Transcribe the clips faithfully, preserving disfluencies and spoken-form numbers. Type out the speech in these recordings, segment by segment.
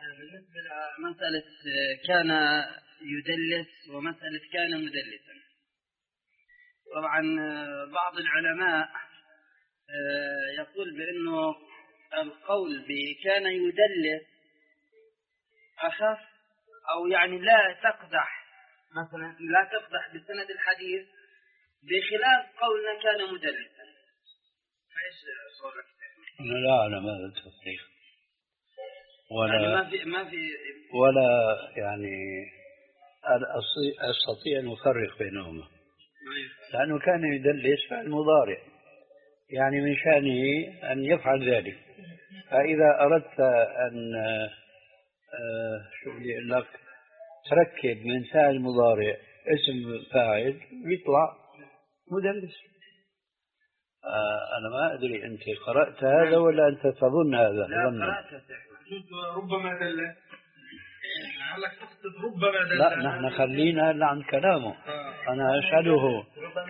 بالنسبة لمسألة كان يدلس ومسألة كان مدلسا، طبعا بعض العلماء يقول بأنه القول بكان يدلس أخف، أو يعني لا تقدح مثلا لا تقدح بسند الحديث، بخلاف قولنا كان مدلسا. فإيش صورك؟ أنا لا أعلم هذا التفريق ولا يعني ما في ما في ولا يعني أستطيع أن أفرق بينهما، لأنه كان يدلس فعل مضارع، يعني من شأنه أن يفعل ذلك. فإذا أردت أن شو بدي أقول لك تركب من فعل مضارع اسم فاعل يطلع مدلس. أنا ما أدري أنت قرأت هذا ولا أنت تظن هذا؟ لا قرأت. ربما دل لعلك تقصد ربما دل. لا نحن خلينا هلا عن كلامه. أنا أسأله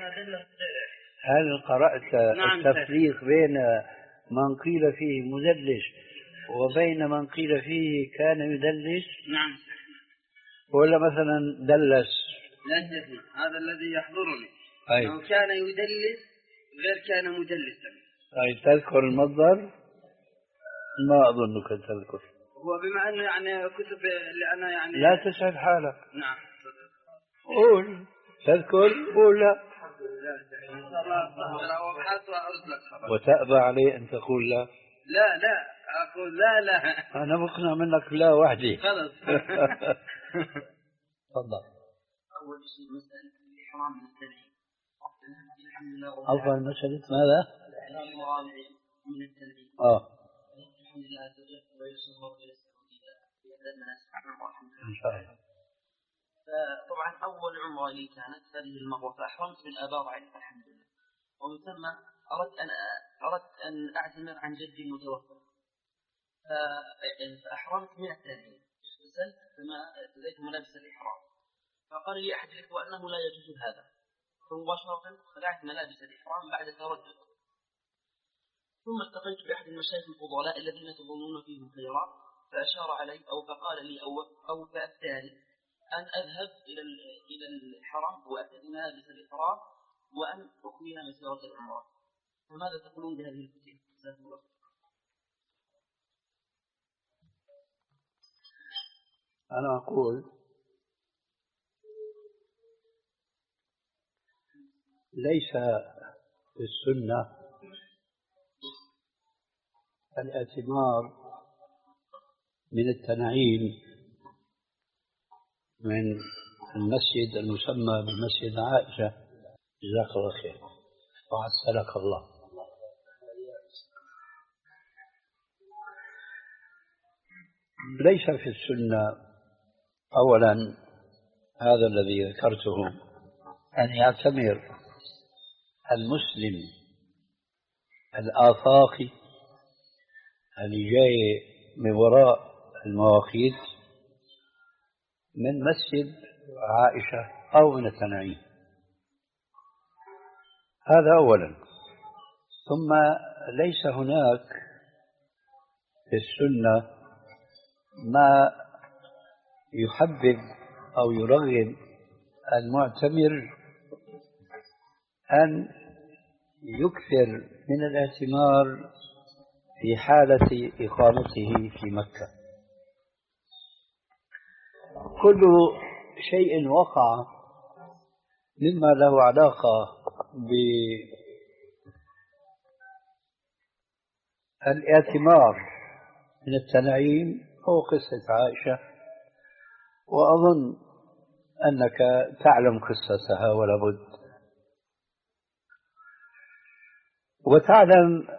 هل قرأت التفريق بين من قيل فيه مدلس وبين من قيل فيه كان يدلس؟ نعم. ولا مثلا دلس؟ لا تسمع، هذا الذي يحضرني. أي. لو كان يدلس غير كان مدلسا. أي تذكر المصدر؟ ما أظنك تذكر. هو بما أنه يعني كتب اللي أنا يعني لا تسعد حالك. نعم. قول تذكر قول لا. وتأبى عليه أن تقول لا. لا لا أقول لا لا. أنا مقنع منك لا وحدي. خلاص. تفضل. أول شيء مسألة الإحرام من التنعيم. أفضل مسألة ماذا؟ الإحرام من التنعيم. آه. الحمد لله تجد ويسر الله ويسر بيدنا سبحانه وتعالى. إن شاء الله. فطبعا أول عمرة لي كانت هذه المرة، فأحرمت من آباء عائلة الحمد لله، ومن ثم أردت أن أردت أن أعتمر عن جدي المتوفى، فأحرمت من التنعيم. اغتسلت ثم ارتديت ملابس الإحرام، فقال لي أحد الإخوة أنه لا يجوز هذا، فمباشرة خلعت ملابس الإحرام بعد تردد. ثم التقيت بأحد المشايخ الفضلاء الذين تظنون فيهم خيرا، فأشار علي أو فقال لي أو أو فأفتاني أن أذهب إلى إلى الحرم وأرتدي ملابس الإحرام وأن أكمل مسيرة العمرة. فماذا تقولون بهذه الفتية؟ أنا أقول ليس في السنة الاعتمار من التنعيم من المسجد المسمى بمسجد عائشة، جزاك الله خير وعسلك الله. ليس في السنة أولا هذا الذي ذكرته أن يعتمر المسلم الآفاقي اللي جاي من وراء المواقيت من مسجد عائشة أو من التنعيم، هذا أولا. ثم ليس هناك في السنة ما يحبب أو يرغب المعتمر أن يكثر من الاعتمار في حالة إقامته في مكة. كل شيء وقع مما له علاقة بالاعتمار من التنعيم هو قصة عائشة، وأظن أنك تعلم قصتها ولا بد، وتعلم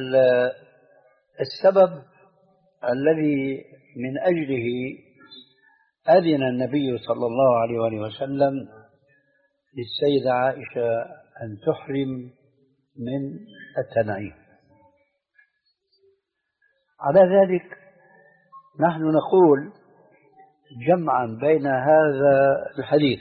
السبب الذي من أجله أذن النبي صلى الله عليه وآله وسلم للسيدة عائشة أن تحرم من التنعيم. على ذلك نحن نقول جمعا بين هذا الحديث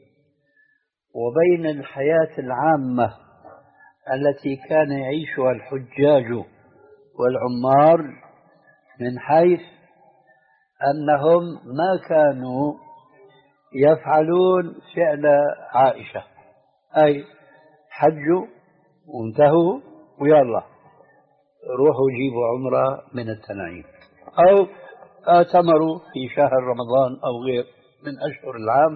وبين الحياة العامة التي كان يعيشها الحجاج والعمار، من حيث أنهم ما كانوا يفعلون فعل عائشة، أي حجوا وانتهوا ويلا روحوا جيبوا عمرة من التنعيم، أو آتمروا في شهر رمضان أو غير من أشهر العام،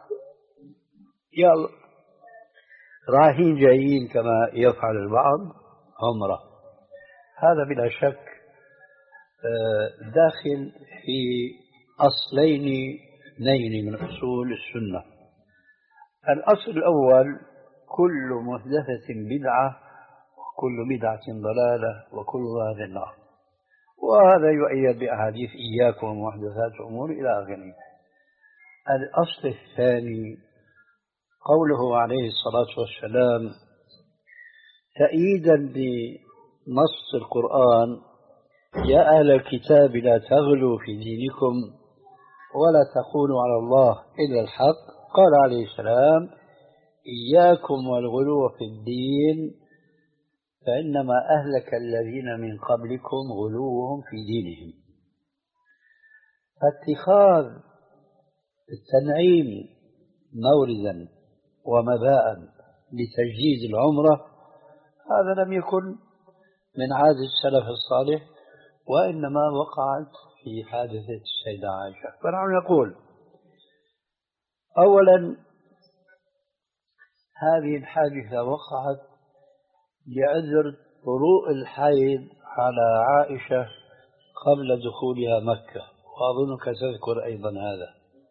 يلا رايحين جايين كما يفعل البعض عمرة. هذا بلا شك داخل في أصلين اثنين من أصول السنة. الأصل الأول: كل محدثة بدعة وكل بدعة ضلالة وكل ضلالة النار، وهذا يؤيد بأحاديث إياكم ومحدثات الأمور إلى آخره. الأصل الثاني قوله عليه الصلاة والسلام تأييدا بنص القرآن: يا أهل الكتاب لا تغلوا في دينكم ولا تقولوا على الله إلا الحق. قال عليه السلام: إياكم والغلو في الدين فإنما أهلك الذين من قبلكم غلوهم في دينهم. فاتخاذ التنعيم موردا ومباء لتجهيز العمرة هذا لم يكن من عادة السلف الصالح، وإنما وقعت في حادثة السيدة عائشة. فنحن نقول: أولا، هذه الحادثة وقعت لعذر طروء الحيض على عائشة قبل دخولها مكة، وأظنك تذكر أيضا هذا.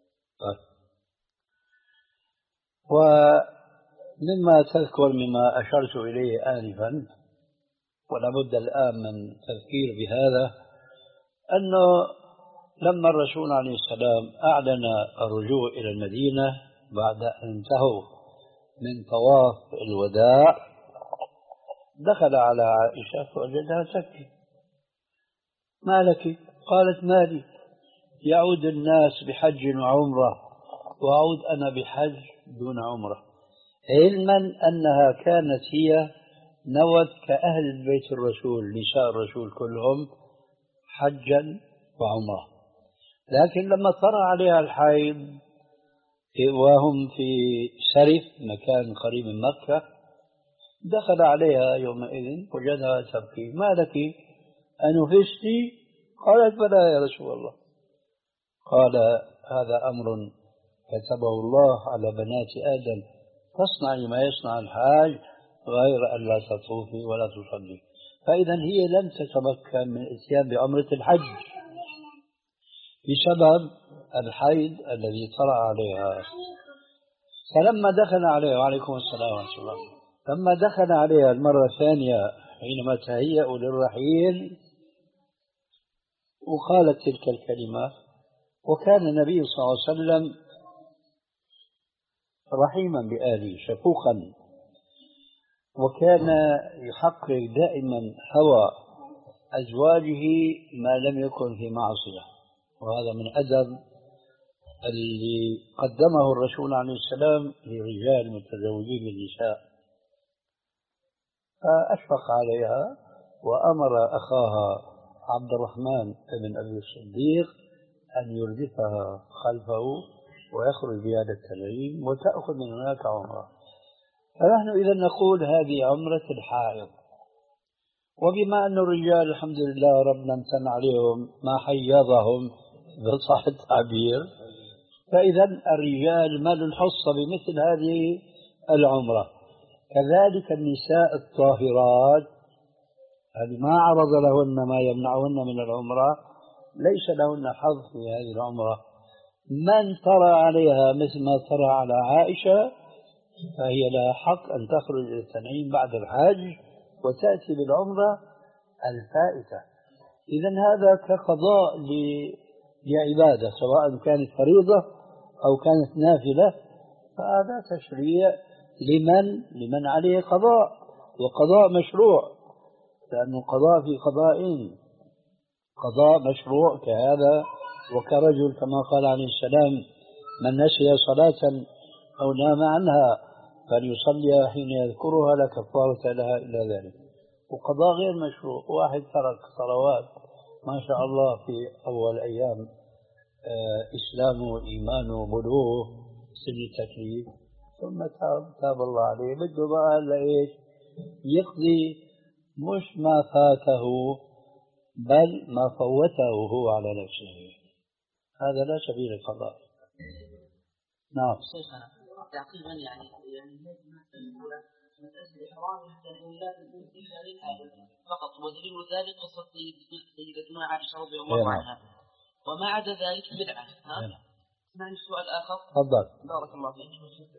ومما تذكر مما أشرت إليه آنفا ولا بد الآن من تذكير بهذا، أنه لما الرسول عليه السلام أعلن الرجوع إلى المدينة بعد أن انتهوا من طواف الوداع، دخل على عائشة فوجدها تبكي. ما لك؟ قالت: ما لي، يعود الناس بحج وعمرة وأعود أنا بحج دون عمرة، علما أنها كانت هي نوت كأهل بيت الرسول نساء الرسول كلهم حجا وعمرة، لكن لما طرأ عليها الحيض وهم في سرف مكان قريب من مكة دخل عليها يومئذ وجدها تبكي. ما لك؟ أنفستي؟ قالت: بلى يا رسول الله. قال: هذا أمر كتبه الله على بنات آدم، تصنعي ما يصنع الحاج غير أن لا تطوفي ولا تصلي. فإذا هي لم تتمكن من الاتيان بعمرة الحج بسبب الحيض الذي طرأ عليها. فلما دخل عليها، وعليكم السلام ورحمة الله، لما دخل عليها المرة الثانية حينما تهيأوا للرحيل وقالت تلك الكلمة، وكان النبي صلى الله عليه وسلم رحيما بآله شفوقا، وكان يحقق دائما هوى أزواجه ما لم يكن في معصية، وهذا من أدب اللي قدمه الرسول عليه السلام للرجال المتزوجين بالنساء. فأشفق عليها وأمر أخاها عبد الرحمن بن أبي الصديق أن يردفها خلفه ويخرج بها للتنعيم وتأخذ من هناك عمرة. فنحن إذا نقول هذه عمرة الحائض. وبما أن الرجال الحمد لله ربنا امتن عليهم ما حيضهم بصح التعبير، فإذا الرجال ما الحصة بمثل هذه العمرة. كذلك النساء الطاهرات هذه ما عرض لهن ما يمنعهن من العمرة ليس لهن حظ في هذه العمرة. من ترى عليها مثل ما ترى على عائشة فهي لها حق أن تخرج إلى التنعيم بعد الحج وتأتي بالعمرة الفائتة. إذا هذا كقضاء لعبادة سواء كانت فريضة أو كانت نافلة، فهذا تشريع لمن لمن عليه قضاء، وقضاء مشروع، لأنه قضاء في قضائين: قضاء مشروع كهذا وكرجل كما قال عليه السلام: من نسي صلاة أو نام عنها فليصلي حين يذكرها لا كفارة لها إلا ذلك. وقضاء غير مشروع: واحد ترك صلوات ما شاء الله في أول أيام إسلامه وإيمانه وبلوغ سن التكليف، ثم تاب, تاب الله عليه. بده بقى لإيش؟ يقضي مش ما فاته بل ما فوته هو على نفسه، هذا لا سبيل القضاء. نعم. شيخنا تعقيبا يعني يعني مسألة الإحرام حتى لا تكون إلا للحاجة فقط، ودليل ذلك قصة سيدتنا عائشة رضي الله عنها، وما عدا ذلك بدعة. اسمعني السؤال آخر. تفضل. بارك الله فيك.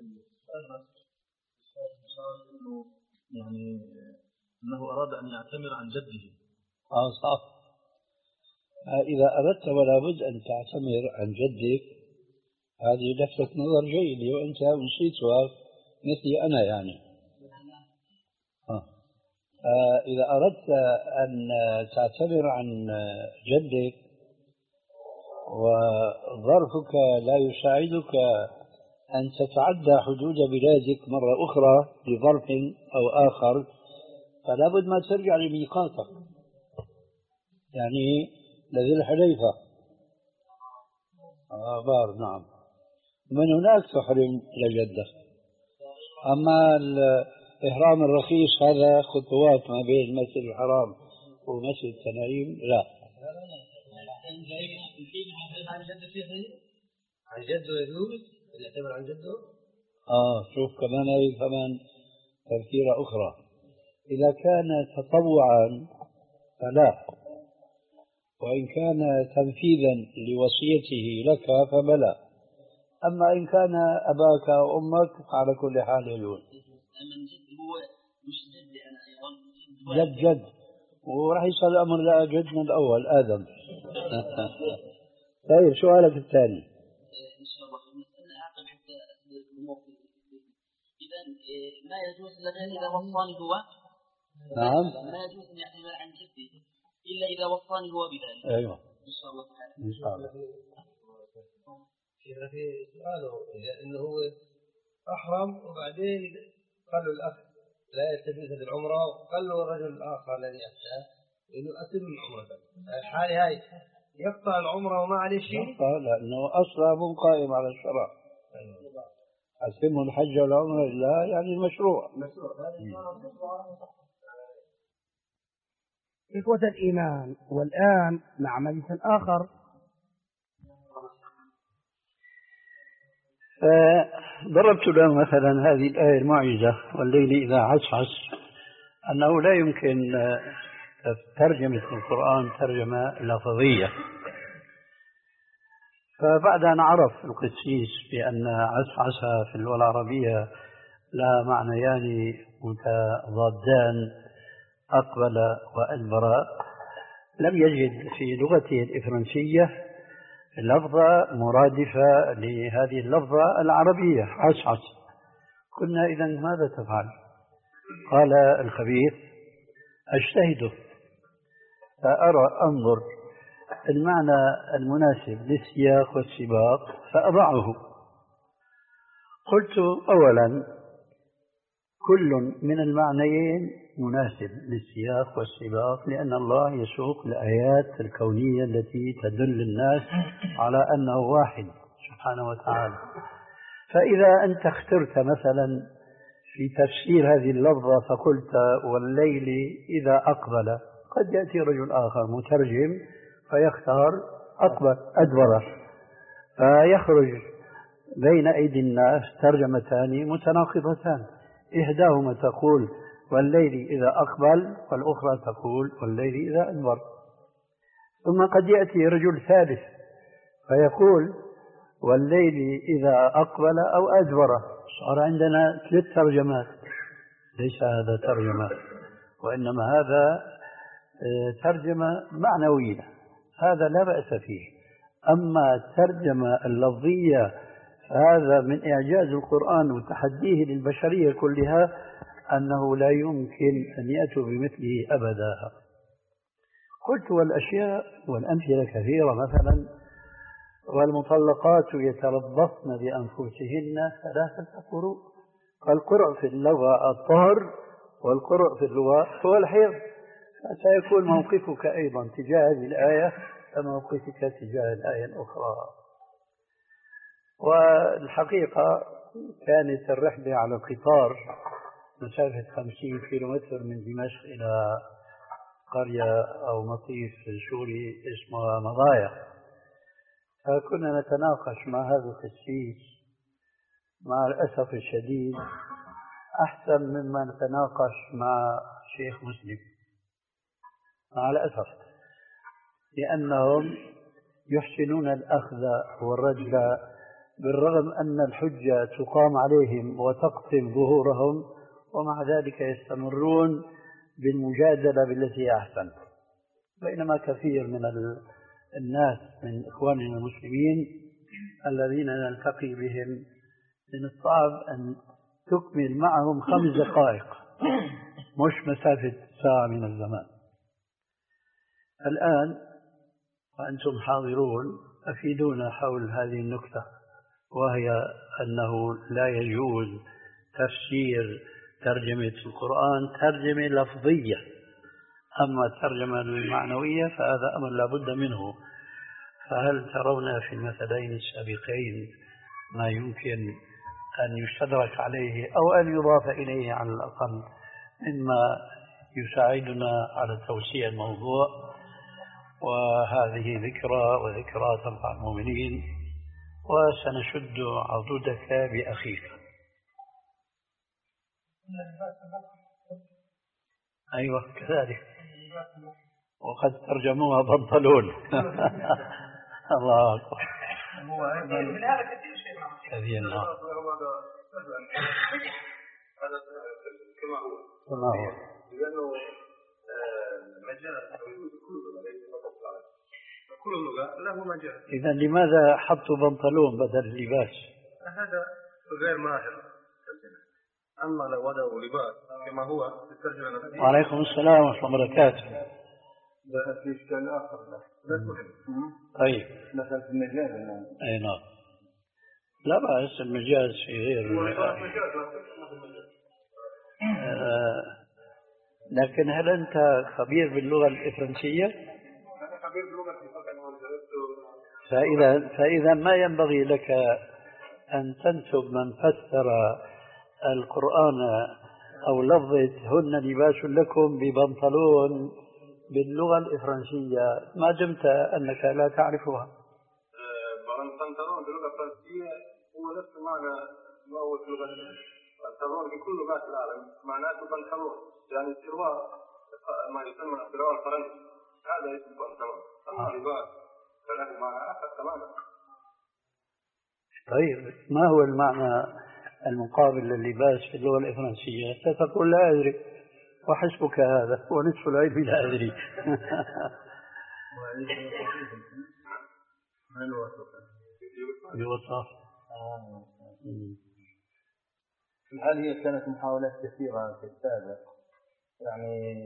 يعني أنه أراد أن يعتمر عن جده. آه صح. إذا أردت ولا بد أن تعتمر عن جدك، هذه لفتة نظر جيدة، وأنت نسيت سؤال مثلي أنا يعني. آه. آه إذا أردت أن تعتمر عن جدك وظرفك لا يساعدك أن تتعدى حدود بلادك مرة أخرى لظرف أو آخر، فلا بد ما ترجع لميقاتك، يعني لذي الحليفة آبار. نعم. من هناك تحرم لجدة. أما الإحرام الرخيص هذا خطوات ما بين المسجد الحرام ومسجد التنعيم لا. عن جده يجوز يعتبر عن جده؟ آه شوف كمان هي كمان تفكيرة أخرى. إذا كان تطوعا فلا، وإن كان تنفيذا لوصيته لك فبلا. أما إن كان أباك أو أمك على كل حال يجوز. جد جد، وراح يصل الأمر لا جد من الأول آدم. طيب سؤالك الثاني. إن شاء الله أنا أعقل حتى الأمور. إذا ما يجوز لنا إذا وصاني هو. نعم. ما يجوز أن يعتمر عن جده إلا إذا وصاني هو بذلك. أيوة. إن شاء الله تعالى. إن شاء الله. في سؤاله إنه هو أحرم وبعدين قال له الأخ لا يلتفت للعمرة، وقال له الرجل الآخر الذي أفتاه إنه أتم العمرة. الحالة هاي يقطع العمرة وما عليه شيء؟ يقطع لأنه أصلا مو قائم على الشرع. أتم الحج والعمرة لله يعني المشروع. إخوة الإيمان، والآن مع مجلس آخر. ضربت له مثلا هذه الآية المعجزة والليل إذا عسعس، أنه لا يمكن ترجمة القرآن ترجمة لفظية. فبعد أن عرف القسيس بأن عسعس في اللغة العربية لا معنيان متضادان، أقبل وأدبر، لم يجد في لغته الإفرنسية لفظة مرادفة لهذه اللفظة العربية عسعس. قلنا إذن ماذا تفعل؟ قال الخبير أجتهد فأرى أنظر المعنى المناسب للسياق والسباق فأضعه. قلت أولا كل من المعنيين مناسب للسياق والسباق، لأن الله يسوق الآيات الكونية التي تدل الناس على أنه واحد سبحانه وتعالى. فإذا أنت اخترت مثلا في تفسير هذه اللفظة فقلت والليل إذا أقبل، قد يأتي رجل آخر مترجم فيختار أقبل أدبر، فيخرج بين أيدي الناس ترجمتان متناقضتان، إحداهما تقول والليل إذا أقبل، والأخرى تقول والليل إذا أدبر. ثم قد يأتي رجل ثالث فيقول والليل إذا أقبل أو أدبر. صار عندنا ثلاث ترجمات. ليس هذا ترجمة، وإنما هذا ترجمة معنوية، هذا لا بأس فيه. أما الترجمة اللفظية هذا من إعجاز القرآن وتحديه للبشرية كلها أنه لا يمكن أن يأتوا بمثله أبدا. قلت والأشياء والأمثلة كثيرة، مثلا والمطلقات يتربصن بأنفسهن ثلاثة قروء، فالقرء في اللغة الطهر والقرء في اللغة هو الحيض. فسيكون موقفك أيضا تجاه هذه الآية كموقفك تجاه الآية الأخرى. والحقيقة كانت الرحلة على القطار مسافة خمسين كيلومتر من دمشق إلى قرية أو مطيف سوري اسمها مضايا، فكنا نتناقش مع هذا القسيس. مع الأسف الشديد أحسن مما نتناقش مع شيخ مسلم، مع الأسف، لأنهم يحسنون الأخذ والرجل بالرغم أن الحجة تقام عليهم وتقطم ظهورهم، ومع ذلك يستمرون بالمجادلة بالتي هي أحسن. بينما كثير من الناس من إخواننا المسلمين الذين نلتقي بهم من الصعب أن تكمل معهم خمس دقائق، مش مسافة ساعة من الزمان. الآن وأنتم حاضرون أفيدونا حول هذه النكتة، وهي أنه لا يجوز تفسير ترجمة القرآن ترجمة لفظية، أما الترجمة المعنوية فهذا أمر لا بد منه. فهل ترون في المثلين السابقين ما يمكن أن يستدرك عليه أو أن يضاف إليه على الأقل مما يساعدنا على توسيع الموضوع؟ وهذه ذكرى وذكرى تنفع المؤمنين، وسنشد عضدك بأخيك. أيوة كذلك، وقد ترجموها بنطلون. الله أكبر. هذه النار كما هو كما هو لأنه مجال كل لغة له مجال. إذا لماذا حطوا بنطلون بدل اللباس؟ هذا غير ماهر. أما لو وضعوا لباس كما هو في الترجمة النفسية. وعليكم السلام ورحمة الله وبركاته. ده في إشكال آخر. طيب مثلا في المجاز. أي نعم، لا بأس المجاز في غير آه. لكن هل أنت خبير باللغة الإفرنسية؟ أنا خبير باللغة فإذا فإذا ما ينبغي لك أن تنسب من فسر القرآن أو لفظة هن لباس لكم ببنطلون باللغة الإفرنسية ما دمت أنك لا تعرفها. البنطلون باللغة الفرنسية هو نفس معنى ما هو في اللغة البنطلون في كل لغات العالم معناته بنطلون، يعني سروال ما يسمى سروال الفرنسي هذا اسم بنطلون. أما لباس فله معنى آخر تماما. طيب ما هو المعنى المقابل لللباس في اللغة الإفرنسية؟ ستقول لا أدري، وحسبك هذا ونصف العلم لا أدري. بوصف. هل هي كانت محاولات كثيرة في السابق يعني؟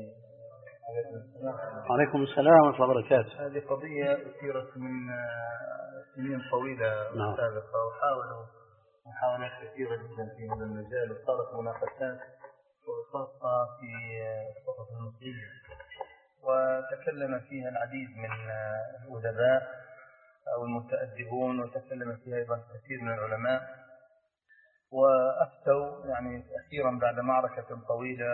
عليكم السلام ورحمة الله وبركاته. هذه قضية أثيرت من سنين طويلة نعم. سابقة، وحاولوا محاولات كثيرة جدا في هذا المجال، وصارت مناقشات وخاصة في الصحف المصرية، وتكلم فيها العديد من الأدباء أو المتأدبون، وتكلم فيها أيضا كثير من العلماء، وأفتوا يعني أخيرا بعد معركة طويلة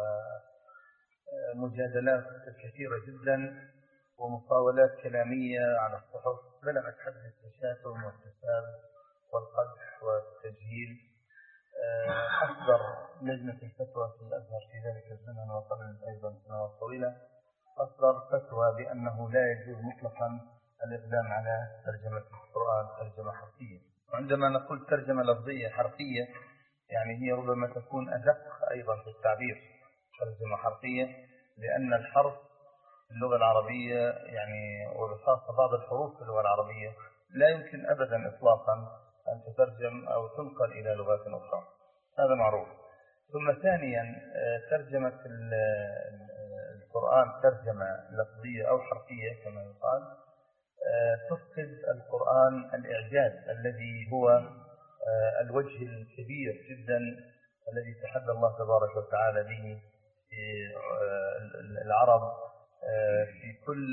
ومجادلات كثيرة جدا ومقاولات كلامية على الصحف بلغت حد التشاتم والتساب والقدح والتجهيل. أصدر لجنة الفتوى في الأزهر في ذلك الزمن وقبل أيضا سنوات طويلة أصدر فتوى بأنه لا يجوز مطلقا الإقدام على ترجمة القرآن ترجمة حرفية. وعندما نقول ترجمة لفظية حرفية يعني هي ربما تكون أدق أيضا في التعبير ترجمة حرفية، لأن الحرف في اللغة العربية يعني وبخاصة بعض الحروف في اللغة العربية لا يمكن أبدا إطلاقا أن تترجم أو تنقل إلى لغات أخرى، هذا معروف. ثم ثانيا ترجمة القرآن ترجمة لفظية أو حرفية كما يقال تفقد القرآن الإعجاز الذي هو الوجه الكبير جدا الذي تحدى الله تبارك وتعالى به العرب في كل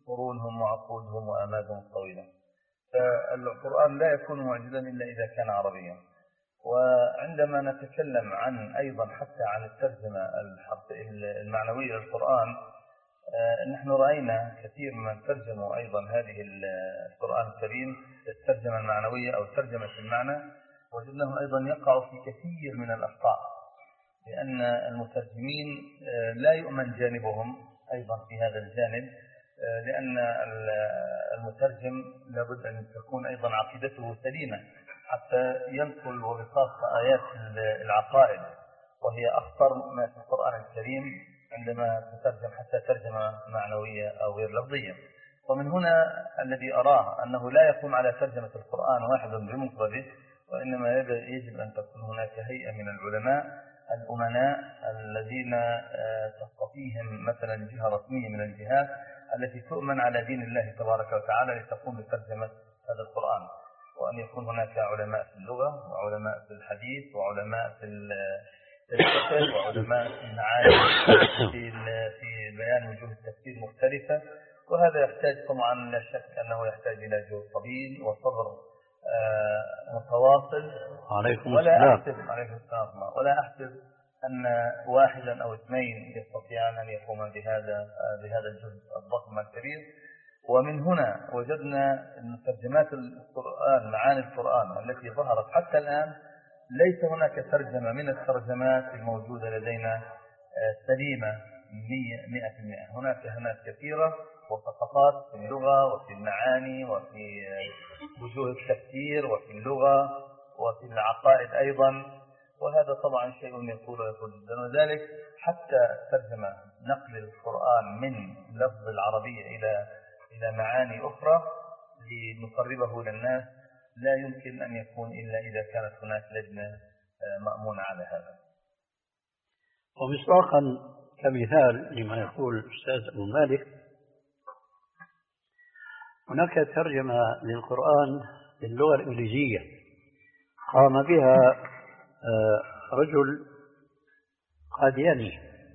قرونهم وعقودهم وآمادهم الطويلة. فالقرآن لا يكون معجزا إلا إذا كان عربيا. وعندما نتكلم عن أيضا حتى عن الترجمة المعنوية للقرآن، نحن رأينا كثير من ترجموا أيضا هذه القرآن الكريم الترجمة المعنوية أو ترجمة المعنى، وجدناهم أيضا يقعوا في كثير من الأخطاء، لأن المترجمين لا يؤمن جانبهم أيضا في هذا الجانب، لأن المترجم لابد أن تكون أيضا عقيدته سليمة حتى ينقل وبخاصة آيات العقائد، وهي أخطر ما في القرآن الكريم عندما تترجم حتى ترجمة معنوية أو غير لفظية. ومن هنا الذي أراه أنه لا يقوم على ترجمة القرآن واحد بمفرده، وإنما يجب أن تكون هناك هيئة من العلماء الأمناء الذين تصطفيهم مثلا جهة رسمية من الجهات التي تؤمن على دين الله تبارك وتعالى لتقوم بترجمة هذا القرآن، وأن يكون هناك علماء في اللغة وعلماء في الحديث وعلماء في الفقه وعلماء في المعاني في في بيان وجوه التفسير مختلفة. وهذا يحتاج طبعا لا شك أنه يحتاج إلى جهد طويل وصبر متواصل. عليكم ولا السلام. أحسب عليكم السلام ولا أحسب أن واحدا أو اثنين يستطيعان أن يقوم بهذا بهذا الجهد الضخم الكبير. ومن هنا وجدنا أن ترجمات القرآن معاني القرآن التي ظهرت حتى الآن ليس هناك ترجمة من الترجمات الموجودة لدينا سليمة مئة في المئة. هناك هناك كثيرة وسقطات في اللغة وفي المعاني وفي وجوه التفسير وفي اللغة وفي العقائد أيضا، وهذا طبعا شيء يطول ويطول جدا. وذلك حتى ترجمة نقل القرآن من لفظ العربية إلى إلى معاني أخرى لنقربه للناس لا يمكن أن يكون إلا إذا كانت هناك لجنة مأمونة على هذا. ومصداقا كمثال لما يقول الأستاذ أبو مالك، هناك ترجمة للقرآن باللغة الإنجليزية قام بها رجل قادياني،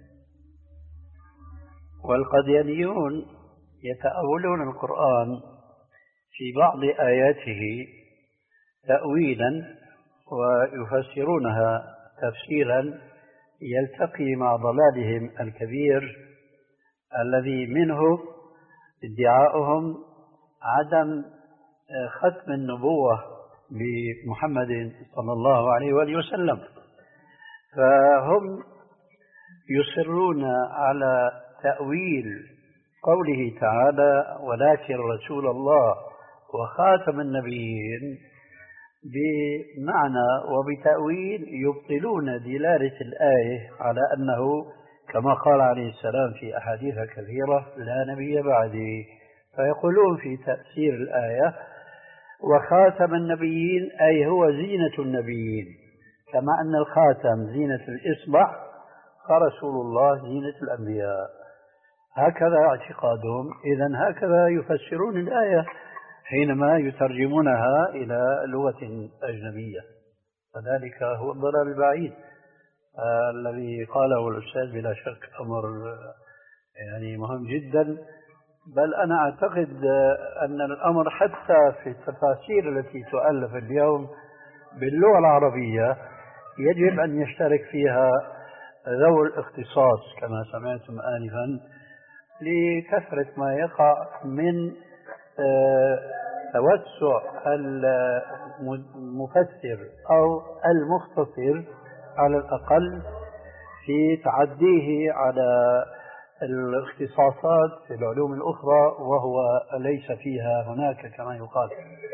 والقاديانيون يتأولون القرآن في بعض آياته تأويلا ويفسرونها تفسيرا يلتقي مع ضلالهم الكبير الذي منه ادعاؤهم عدم ختم النبوة بمحمد صلى الله عليه وآله وسلم. فهم يصرون على تأويل قوله تعالى ولكن رسول الله وخاتم النبيين بمعنى وبتأويل يبطلون دلالة الآية على أنه كما قال عليه السلام في أحاديث كثيرة لا نبي بعدي. فيقولون في تفسير الآية وخاتم النبيين أي هو زينة النبيين، كما أن الخاتم زينة الإصبع فرسول الله زينة الأنبياء. هكذا اعتقادهم. إذن هكذا يفسرون الآية حينما يترجمونها إلى لغة أجنبية. فذلك هو الضلال البعيد آه الذي قاله الأستاذ بلا شك أمر يعني مهم جدا. بل أنا أعتقد أن الأمر حتى في التفاسير التي تؤلف اليوم باللغة العربية يجب أن يشترك فيها ذوي الاختصاص كما سمعتم آنفا، لكثرة ما يقع من توسع المفسر أو المختصر على الأقل في تعديه على الاختصاصات في العلوم الأخرى وهو ليس فيها هناك كما يقال.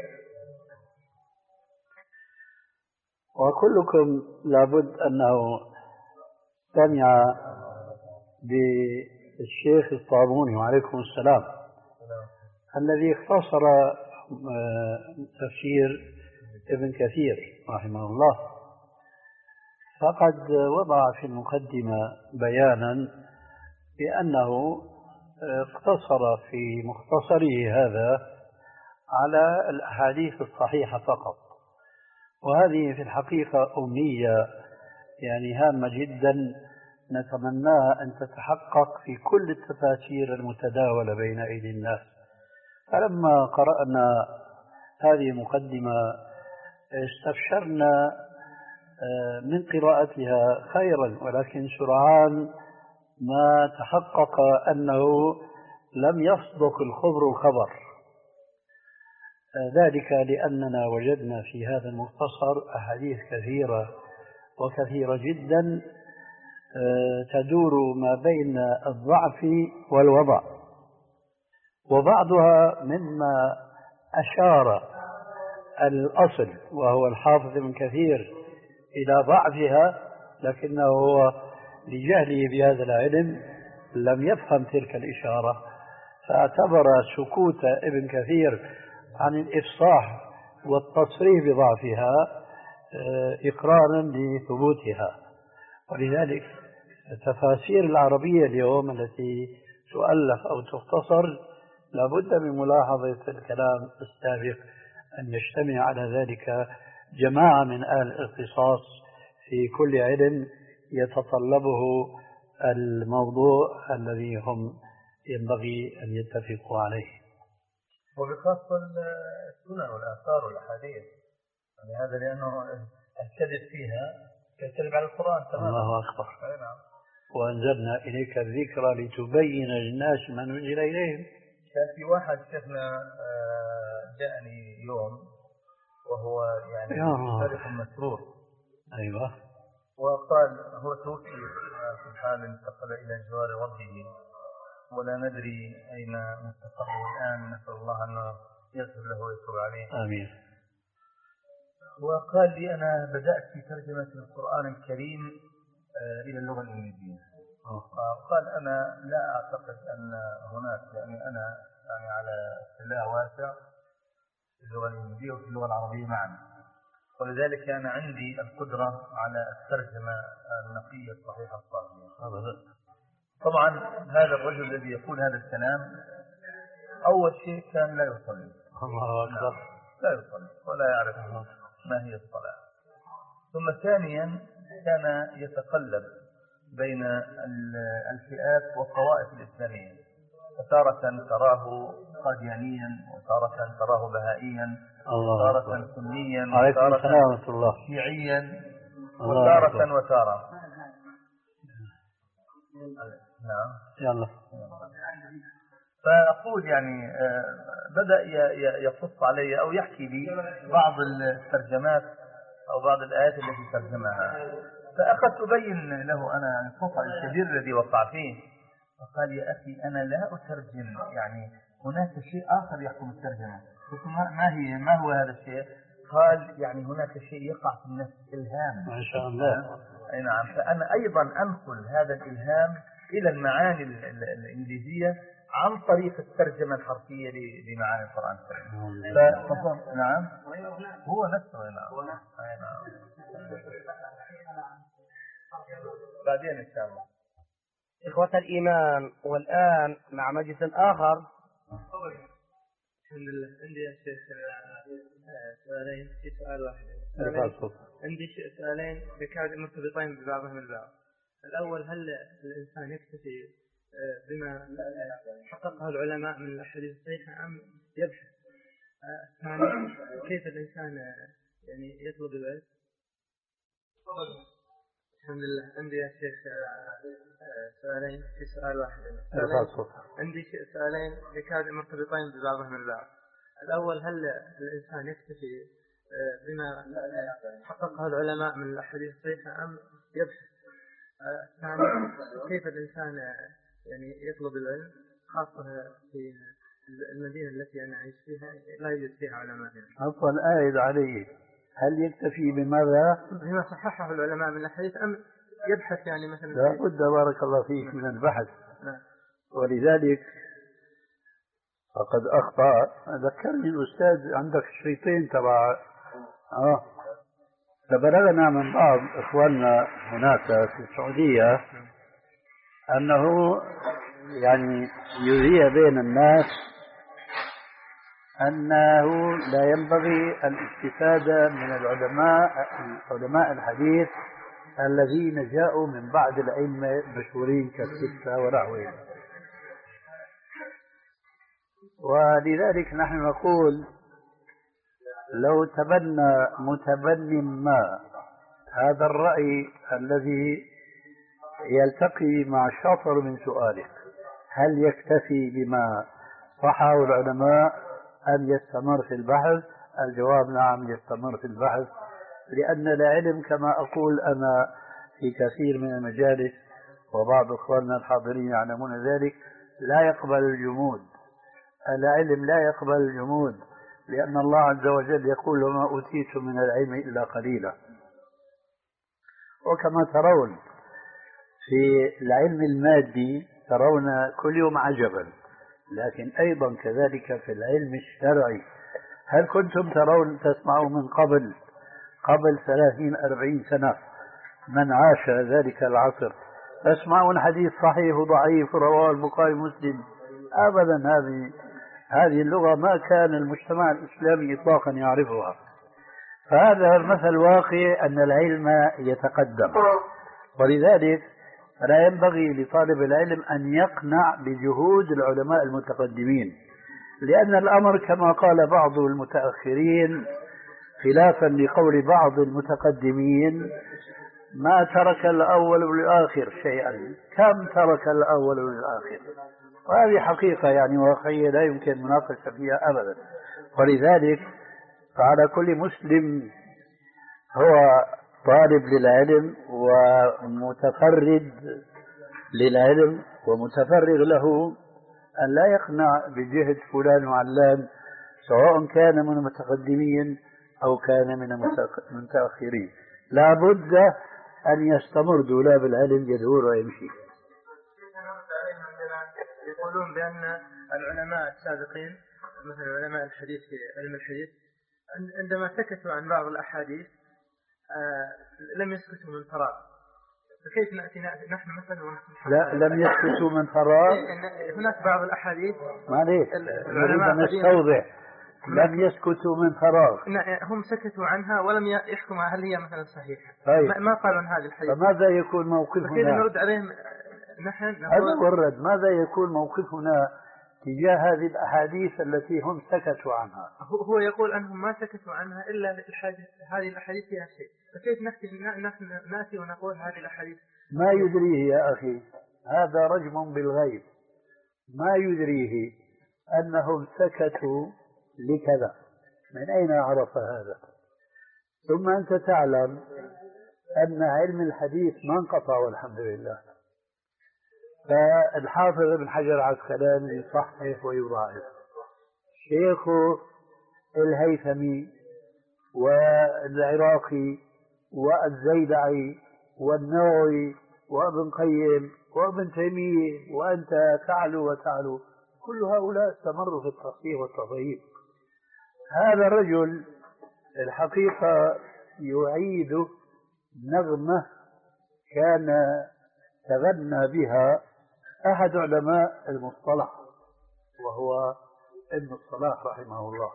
وكلكم لابد أنه سمع بالشيخ الصابوني وعليكم السلام الذي اختصر تفسير ابن كثير رحمه الله، فقد وضع في المقدمة بيانا بأنه اقتصر في مختصره هذا على الأحاديث الصحيحة فقط، وهذه في الحقيقة أمنية يعني هامة جدا نتمناه أن تتحقق في كل التفاسير المتداولة بين أيدي الناس. فلما قرأنا هذه المقدمة استبشرنا من قراءتها خيرا، ولكن سرعان ما تحقق أنه لم يصدق الخبر الخبر، ذلك لأننا وجدنا في هذا المختصر أحاديث كثيرة وكثيرة جدا تدور ما بين الضعف والوضع، وبعضها مما أشار الأصل وهو الحافظ ابن كثير إلى ضعفها، لكنه هو لجهله بهذا العلم لم يفهم تلك الإشارة، فاعتبر سكوت ابن كثير عن الإفصاح والتصريح بضعفها إقرارا لثبوتها. ولذلك التفاسير العربية اليوم التي تؤلف أو تختصر لابد من ملاحظة الكلام السابق أن يجتمع على ذلك جماعة من أهل الاختصاص في كل علم يتطلبه الموضوع الذي هم ينبغي أن يتفقوا عليه. وبخاصة السنن والآثار والأحاديث، يعني هذا لأنه الكذب فيها كالكذب على القرآن تماما. الله أكبر. نعم. وأنزلنا إليك الذكر لتبين للناس ما نزل إليهم. كان في واحد شيخنا جاءني يوم وهو يعني مشترك مسرور. أيوة. وقال هو توفي في حال انتقل إلى جوار ربه ولا ندري أين مستقره الآن، نسأل الله أنه يغفر له ويتوب عليه. آمين. وقال لي أنا بدأت في ترجمة القرآن الكريم إلى اللغة الإنجليزية. قال أنا لا أعتقد أن هناك، يعني أنا يعني على اطلاع واسع في اللغة الإنجليزية وفي اللغة العربية معا، ولذلك أنا عندي القدرة على الترجمة النقية الصحيحة الصحيحة. طبعا هذا الرجل الذي يقول هذا الكلام أول شيء كان لا يصلي. الله أكبر. لا يصلي ولا يعرف ما هي الصلاة. ثم ثانيا كان يتقلب بين الفئات والطوائف الإسلامية، فتارة تراه قاديانيا وتارة تراه بهائيا وتارة سنيا وتارة شيعيا وتارة وتارة. نعم. يلا. فأقول يعني بدأ يقص علي أو يحكي لي بعض الترجمات أو بعض الآيات التي ترجمها، فأخذت أبين له أنا الخطأ الكبير الذي وقع فيه، فقال يا أخي أنا لا أترجم، يعني هناك شيء آخر يحكم الترجمة. قلت ما هي ما هو هذا الشيء؟ قال يعني هناك شيء يقع في النفس، إلهام. ما شاء الله. أي نعم. فأنا أيضا أنقل هذا الإلهام إلى المعاني الإنجليزية عن طريق الترجمة الحرفية لمعاني القرآن الكريم. ففهم. نعم. هو نفسه. نعم. أي نعم. بعدين إن شاء الله. إخوة الإيمان، والآن مع مجلس آخر. الحمد لله. عندي يا شيخ سؤالين في سؤال واحد. عندي سؤالين بكاد مرتبطين ببعضهم البعض. الأول هل الإنسان يكتفي بما حققه العلماء من الأحاديث الصحيحة أم يبحث؟ الثاني كيف الإنسان يعني يطلب العلم؟ الحمد لله. عندي يا شيخ سؤالين في سؤال واحد. عندي سؤالين بكاد مرتبطين ببعضهم البعض. الأول هل الإنسان يكتفي بما حققه العلماء من الأحاديث الصحيحة أم يبحث؟ الثاني كيف الإنسان يعني يطلب العلم، خاصة في المدينة التي أنا أعيش فيها لا يوجد فيها علماء. عفوا آيد عليه، هل يكتفي بماذا؟ بما صححه العلماء من الحديث أم يبحث يعني مثلا؟ لا بد بارك الله فيك من البحث. ولذلك فقد أخطأ. ذكرني الأستاذ عندك شريطين تبع آه فبلغنا من بعض إخواننا هناك في السعودية أنه يعني يذيع بين الناس أنه لا ينبغي الاستفادة من العلماء علماء الحديث الذين جاءوا من بعد الأئمة المشهورين كالستة ونحوهم. ولذلك نحن نقول لو تبنى متبن ما هذا الرأي الذي يلتقي مع شطر من سؤالك، هل يكتفي بما صحه العلماء أم يستمر في البحث؟ الجواب نعم، يستمر في البحث، لأن العلم كما أقول أنا في كثير من المجالس وبعض إخواننا الحاضرين يعلمون ذلك، لا يقبل الجمود. العلم لا يقبل الجمود، لأن الله عز وجل يقول وما أوتيتم من العلم إلا قليلا. وكما ترون في العلم المادي ترون كل يوم عجبا، لكن أيضا كذلك في العلم الشرعي. هل كنتم ترون تسمعوا من قبل قبل ثلاثين أربعين سنة من عاش ذلك العصر تسمعون حديث صحيح وضعيف رواه البخاري ومسلم؟ أبدا. هذه هذه اللغة ما كان المجتمع الإسلامي إطلاقا يعرفها. فهذا المثل واقع أن العلم يتقدم، ولذلك لا ينبغي لطالب العلم أن يقنع بجهود العلماء المتقدمين، لأن الأمر كما قال بعض المتأخرين خلافا لقول بعض المتقدمين ما ترك الأول والآخر شيئا، كم ترك الأول والآخر. وهذه حقيقة يعني واقعية لا يمكن مناقشة فيها أبدا. ولذلك فعلى كل مسلم هو طالب للعلم ومتفرد للعلم ومتفرغ له أن لا يقنع بجهد فلان وعلان، سواء كان من المتقدمين أو كان من المتأخرين. لا بد أن يستمر دولاب العلم يدور ويمشي. يقولون بأن العلماء السابقين مثل علماء الحديث في علم الحديث عندما سكتوا عن بعض الأحاديث آه لم يسكتوا من فراغ، فكيف نأتي نحن مثلا ونحن لا لم يسكتوا من فراغ. هناك بعض الأحاديث معليش نريد أن نستوضح، لم يسكتوا من فراغ، هم سكتوا عنها ولم يحكموا هل هي مثلا صحيحة. طيب. ما قالوا عن هذه الحديث، فماذا يكون موقفنا؟ فكيف نرد عليهم نحن؟ هذا ورد ماذا يكون موقفنا تجاه هذه الأحاديث التي هم سكتوا عنها؟ هو يقول أنهم ما سكتوا عنها إلا الحديث هذه الأحاديث فيها شيء، فكيف نحن نأتي ونقول هذه الأحاديث؟ ما يدريه يا أخي، هذا رجم بالغيب، ما يدريه أنهم سكتوا لكذا، من أين عرف هذا؟ ثم أنت تعلم أن علم الحديث ما انقطع والحمد لله. فالحافظ ابن حجر العسقلاني يصحح ويضاعف، شيخه الهيثمي والعراقي والزيدعي والنووي وابن قيم وابن تيمية وأنت تعلو وتعلو، كل هؤلاء استمروا في التصحيح والتضعيف. هذا الرجل الحقيقة يعيد نغمة كان تغنى بها أحد علماء المصطلح وهو ابن الصلاح رحمه الله،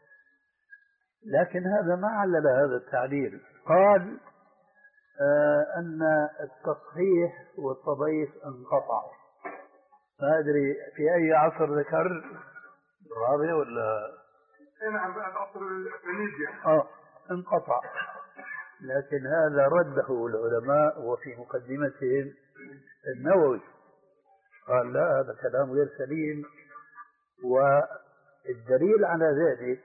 لكن هذا ما علل هذا التعليل. قال آه أن التصحيح والتضعيف انقطع. ما أدري في أي عصر ذكر، الرابع ولا؟ نعم بعد عصر الفينيقيا. آه انقطع، لكن هذا رده العلماء وفي مقدمتهم النووي قال لا هذا كلام غير سليم. والدليل على ذلك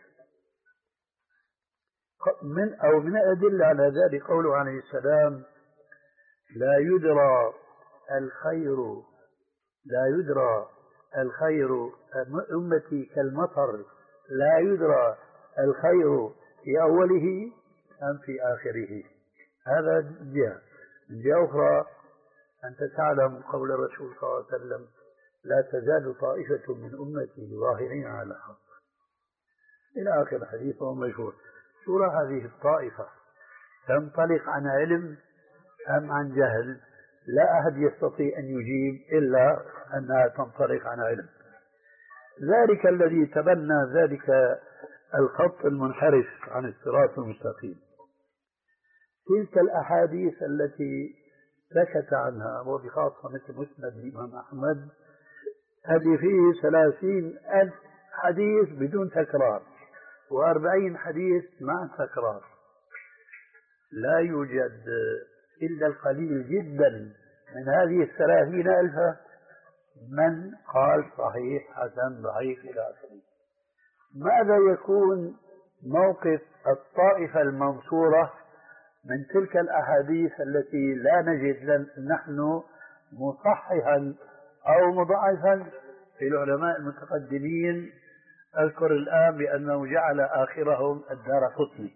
من أو من الأدلة على ذلك قوله عليه السلام لا يدرى الخير لا يدرى الخير أمتي كالمطر لا يدرى الخير في أوله أم في آخره. هذا جهة. جهة أخرى أنت تعلم قول الرسول صلى الله عليه وسلم لا تزال طائفة من أمتي ظاهرين على الحق إلى آخر الحديث وهو مشهور. سورة هذه الطائفة تنطلق عن علم أم عن جهل؟ لا أحد يستطيع أن يجيب إلا أنها تنطلق عن علم. ذلك الذي تبنى ذلك الخط المنحرف عن الصراط المستقيم تلك الأحاديث التي سكت عنها، وبخاصة مثل مسند الإمام أحمد، هذه فيه ثلاثين ألف حديث بدون تكرار وأربعين حديث مع تكرار. لا يوجد إلا القليل جدا من هذه الثلاثين ألف من قال صحيح حسن ضعيف إلى آخره. ماذا يكون موقف الطائفة المنصورة من تلك الأحاديث التي لا نجد نحن مصححا أو مضاعفا في العلماء المتقدمين؟ أذكر الآن بأنه جعل آخرهم الدارقطني.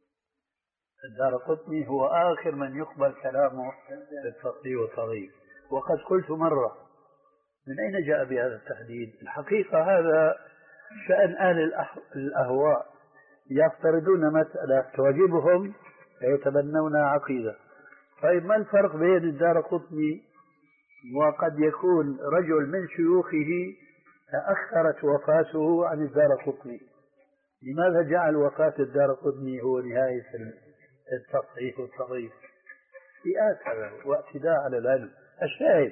الدارقطني هو آخر من يقبل كلامه في التصحيح والتضعيف. وقد قلت مرة، من أين جاء بهذا التحديد؟ الحقيقة هذا شأن أهل الأهواء، يفترضون مسألة تعجبهم فيتبنون عقيدة. طيب ما الفرق بين الدارقطني وقد يكون رجل من شيوخه تأخرت وفاته عن الدارقطني؟ لماذا جعل وفاة الدارقطني هو نهاية التصحيح والتضعيف؟ فئات هذا واعتداء على العلم. الشاهد،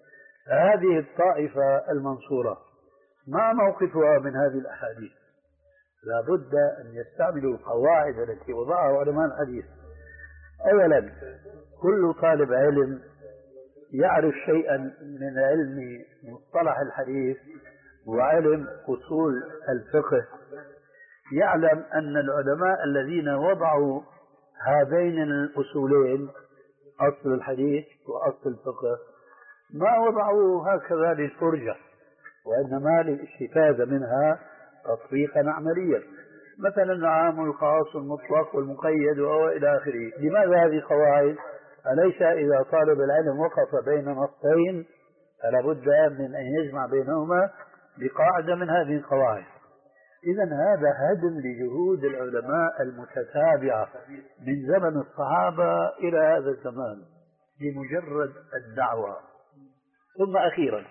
هذه الطائفة المنصورة ما موقفها من هذه الأحاديث؟ لا بد أن يستعملوا القواعد التي وضعها علماء الحديث. أولا، كل طالب علم يعرف شيئا من علم مصطلح الحديث وعلم أصول الفقه يعلم أن العلماء الذين وضعوا هذين الأصولين، أصل الحديث وأصل الفقه، ما وضعوا هكذا للفرجة، وإنما للاستفادة منها تطبيقا عمليا. مثلا العام والخاص والمطلق والمقيد وإلى آخره. لماذا هذه القواعد؟ أليس إذا طالب العلم وقف بين نصين فلا بد من أن يجمع بينهما بقاعدة من هذه القواعد؟ إذا هذا هدم لجهود العلماء المتتابعة من زمن الصحابة إلى هذا الزمان بمجرد الدعوة. ثم أخيرا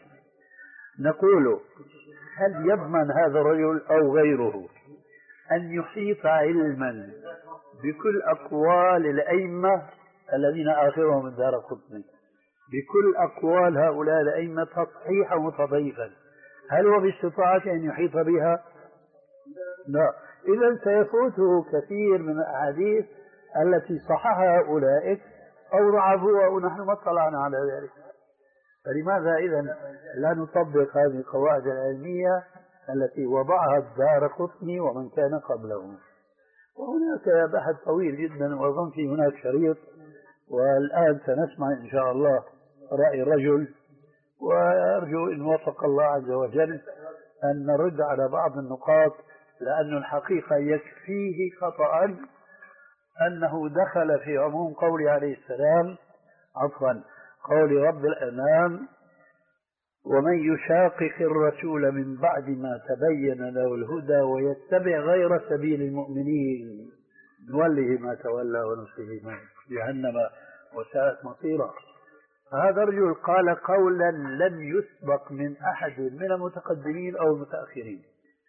نقول، هل يضمن هذا الرجل أو غيره أن يحيط علما بكل أقوال الأئمة الذين آخرهم الدارقطني، بكل أقوال هؤلاء الأئمة تصحيحا وتضعيفا؟ هل هو باستطاعته أن يحيط بها؟ لا. إذا سيفوته كثير من الأحاديث التي صححها أولئك أو ضعفوها ونحن ما اطلعنا على ذلك. فلماذا إذا لا نطبق هذه القواعد العلمية التي وضعها الدارقطني ومن كان قبله؟ وهناك بحث طويل جدا، وأظن في هناك شريط، والآن سنسمع إن شاء الله رأي الرجل، وأرجو إن وفق الله عز وجل أن نرد على بعض النقاط، لأن الحقيقة يكفيه خطأ أنه دخل في عموم قول عليه السلام، عفوا قول رب الأنام: ومن يشاقق الرسول من بعد ما تبين له الهدى ويتبع غير سبيل المؤمنين نوله ما تولى ونصله ما جهنم وساءت مصيرا. هذا الرجل قال قولا لم يسبق من أحد من المتقدمين أو المتأخرين،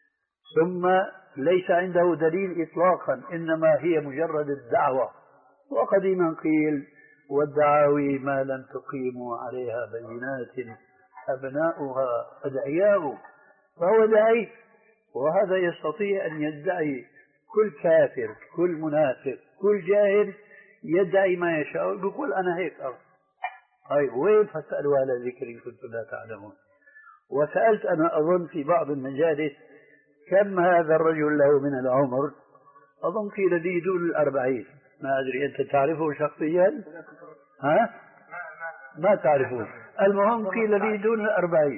ثم ليس عنده دليل إطلاقا، إنما هي مجرد الدعوة. وقديما قيل: والدعاوي ما لم تقيموا عليها بينات أبناؤها أدعياء. فهو داعي، وهذا يستطيع أن يدعي. كل كافر، كل منافق، كل جاهل يدعي ما يشاء، يقول أنا هيك أرض. طيب وين؟ فاسألوا على ذكر إن كنتم لا تعلمون. وسألت أنا أظن في بعض المجالس كم هذا الرجل له من العمر، أظن قيل لي دون الأربعين. ما أدري أنت تعرفه شخصيا؟ ها؟ ما تعرفه. المهم قيل لي دون الأربعين،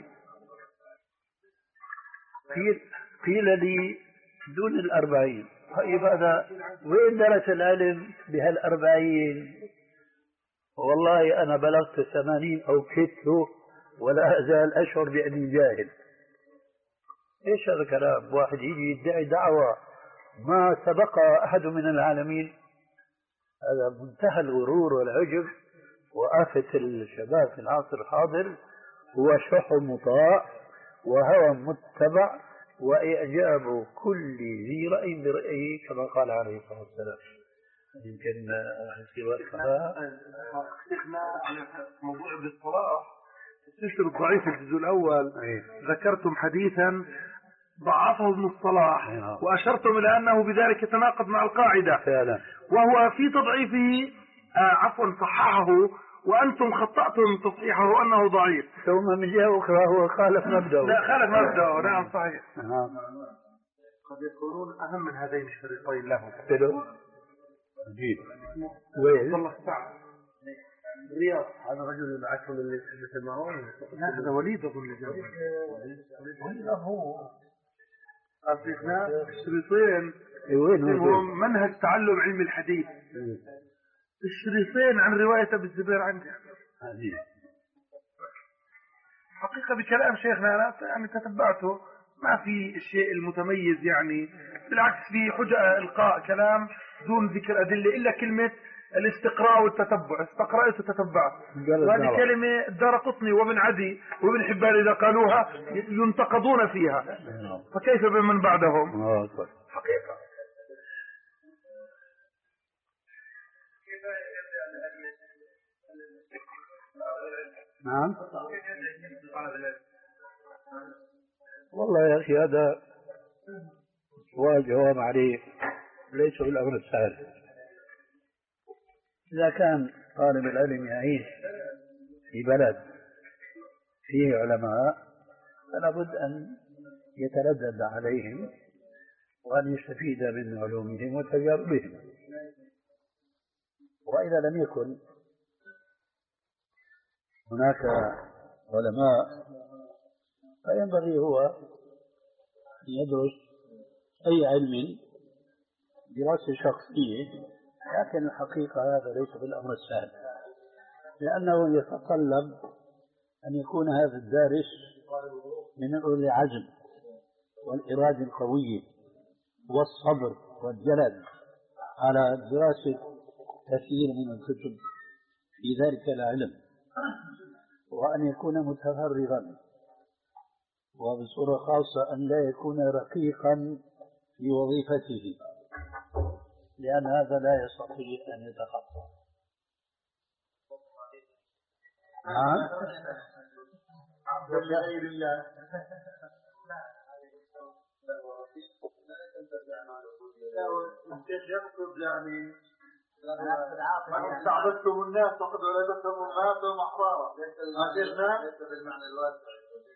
قيل, قيل لي دون الأربعين. طيب هذا وين درس العلم بهالأربعين؟ والله أنا بلغت ثمانين أو كدت ولا أزال أشعر بأني جاهل. إيش هذا الكلام؟ واحد يجي يدعي دعوة ما سبق أحد من العالمين. هذا منتهى الغرور والعجب وآفة الشباب في العصر الحاضر. هو شح مطاع وهوى متبع وإعجاب كل ذي رأي برأيه كما قال عليه الصلاة والسلام. يمكن سوى الصلاة. شيخنا على موضوع ابن الصلاح السلسلة الضعيف الجزء الأول ذكرتم حديثا ضعفه ابن الصلاح وأشرتم إلى أنه بذلك يتناقض مع القاعدة فعلا. وهو في تضعيفه آه عفوا صححه وأنتم خطأتم تصحيحه أنه ضعيف. ثم من جهة أخرى هو خالف مبدأه. لا خالف مبدأه. نعم صحيح. نعم. قد يكونون أهم من هذين الشريطين له. حلو. عجيب. وين؟ والله السعد. الرياض. هذا رجل العشر اللي مثل ما هو. لا هذا وليد أظن الجامعة. وليد هو. أصدقنا الشريطين. وين هو منهج تعلم علم الحديث. الشريطين عن رواية أبي الزبير عندي. عجيب. حقيقة بكلام شيخنا أنا يعني تتبعته ما في الشيء المتميز يعني بالعكس في حجة إلقاء كلام دون ذكر أدلة إلا كلمة الاستقراء والتتبع. استقرأت وتتبعت وهذه كلمة الدارقطني وابن عدي وابن حبان إذا قالوها ينتقدون فيها فكيف بمن بعدهم حقيقة. نعم. والله يا أخي هذا سؤال جواب عليه ليس بالأمر السهل. إذا كان طالب العلم يعيش في بلد فيه علماء فلا بد أن يتردد عليهم وأن يستفيد من علومهم وتجاربهم. وإذا لم يكن هناك علماء فينبغي هو أن يدرس أي علم دراسة شخصية. لكن الحقيقة هذا ليس بالأمر السهل لأنه يتطلب أن يكون هذا الدارس من أولي العزم والإرادة القوية والصبر والجلد على دراسة كثير من الكتب في ذلك العلم وأن يكون متفرغا وبصورة خاصة أن لا يكون رقيقا في وظيفته لأن هذا لا يستطيع أن يتخطى. نعم. يقصد يعني استعبدتم الناس وقد ولدتهم امهاتهم احرارا. ليس بالمعنى الواسع.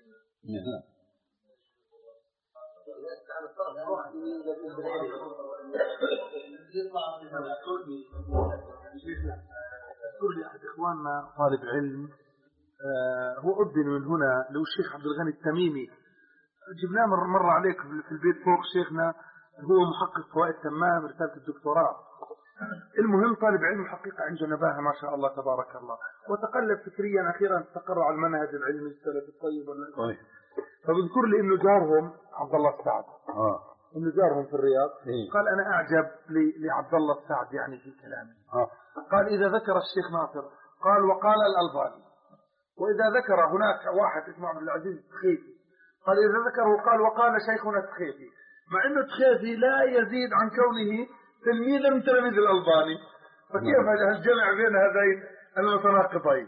اذكر لي احد اخواننا طالب علم آه هو أذن من هنا لو الشيخ عبد الغني التميمي جبناه مرة عليك في البيت فوق شيخنا هو محقق فوائد تمام رسالة الدكتوراه. المهم طالب علم حقيقة عنده نباهة ما شاء الله تبارك الله وتقلب فكريا أخيرا استقر على المنهج العلمي السلف الطيب والنبي. فبذكر لي إنه جارهم عبد الله السعد آه. إنه جارهم في الرياض إيه؟ قال أنا أعجب لعبد الله السعد يعني في كلامه. آه. قال إذا ذكر الشيخ ناصر قال وقال الألباني وإذا ذكر هناك واحد اسمه عبد العزيز التخيفي قال إذا ذكره قال وقال شيخنا التخيفي مع أنه التخيفي لا يزيد عن كونه تلميذا من تلاميذ الألباني. فكيف الجمع بين هذين المتناقضين؟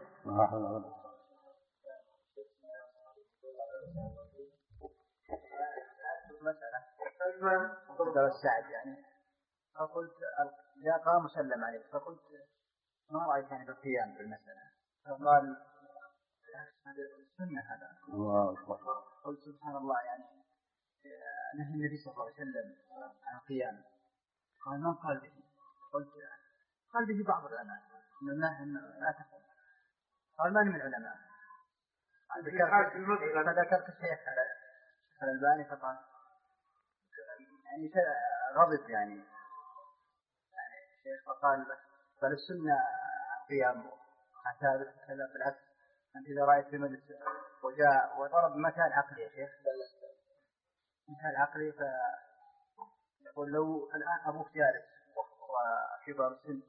مثلا السعد يعني فقلت إذا قام مسلم عليه فقلت ما رأيت يعني بالقيام بالمسألة فقال هذا السنة هذا. قلت سبحان الله يعني نهي النبي صلى الله عليه وسلم عن القيام قال من قال به؟ قلت قال به بعض العلماء إن النهي لا تفعل. قال من من العلماء؟ فذكرت الشيخ الألباني فقال يعني غضب يعني يعني الشيخ فقال بل السنة قيام حتى كذا بالعكس أنت إذا رأيت في مجلس وجاء وضرب مثال عقلي يا شيخ مثال عقلي فيقول لو الآن أبوك جالس وكبر السن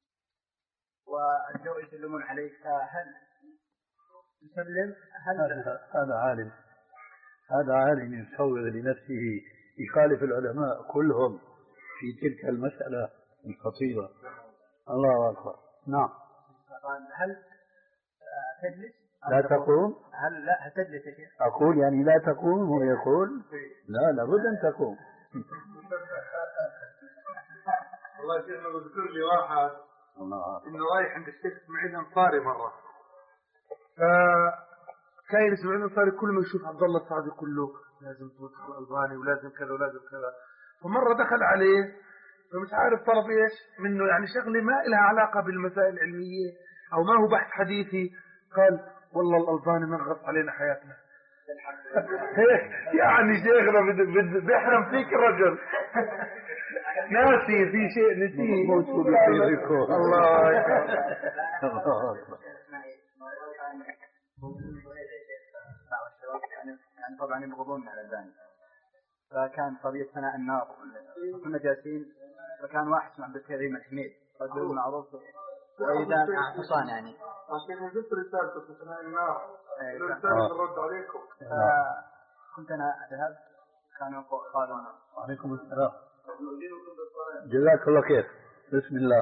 والجو يسلمون عليك هل تسلم هل هذا عالم هذا عالم يسوغ لنفسه يخالف العلماء كلهم في تلك المسألة خطيرة. الله أكبر. نعم. هل تجلس؟ لا تقوم؟ هل لا هل تجلس يا شيخ؟ أقول يعني لا تقوم، هو يقول لا لابد أن تقوم. والله يا شيخ لو ذكر لي واحد إنه رايح عند الشيخ إسماعيل الأنصاري مرة، فكاين إسماعيل الأنصاري كل ما يشوف عبد الله السعدي كله لازم تدخل الألباني ولازم كذا ولازم كذا. فمرة دخل عليه فمش عارف طلب إيش منه، يعني شغلة ما لها علاقة بالمسائل العلمية أو ما هو بحث حديثي. قال والله الألباني نغص علينا حياتنا. يعني شيخنا بيحرم فيك الرجل ناسي في شيء نسيه. الله يعني طبعا يبغضون على الألباني، فكان طبيعة ثناء النار كنا جالسين، فكان واحد اسمه عبد الكريم الحميد رجل معروف وإذا حصان يعني عشان وجدت رسالة ثناء النار رسالة الرد عليكم. كنت أنا أذهب كانوا قالوا وعليكم السلام جزاك الله خير بسم الله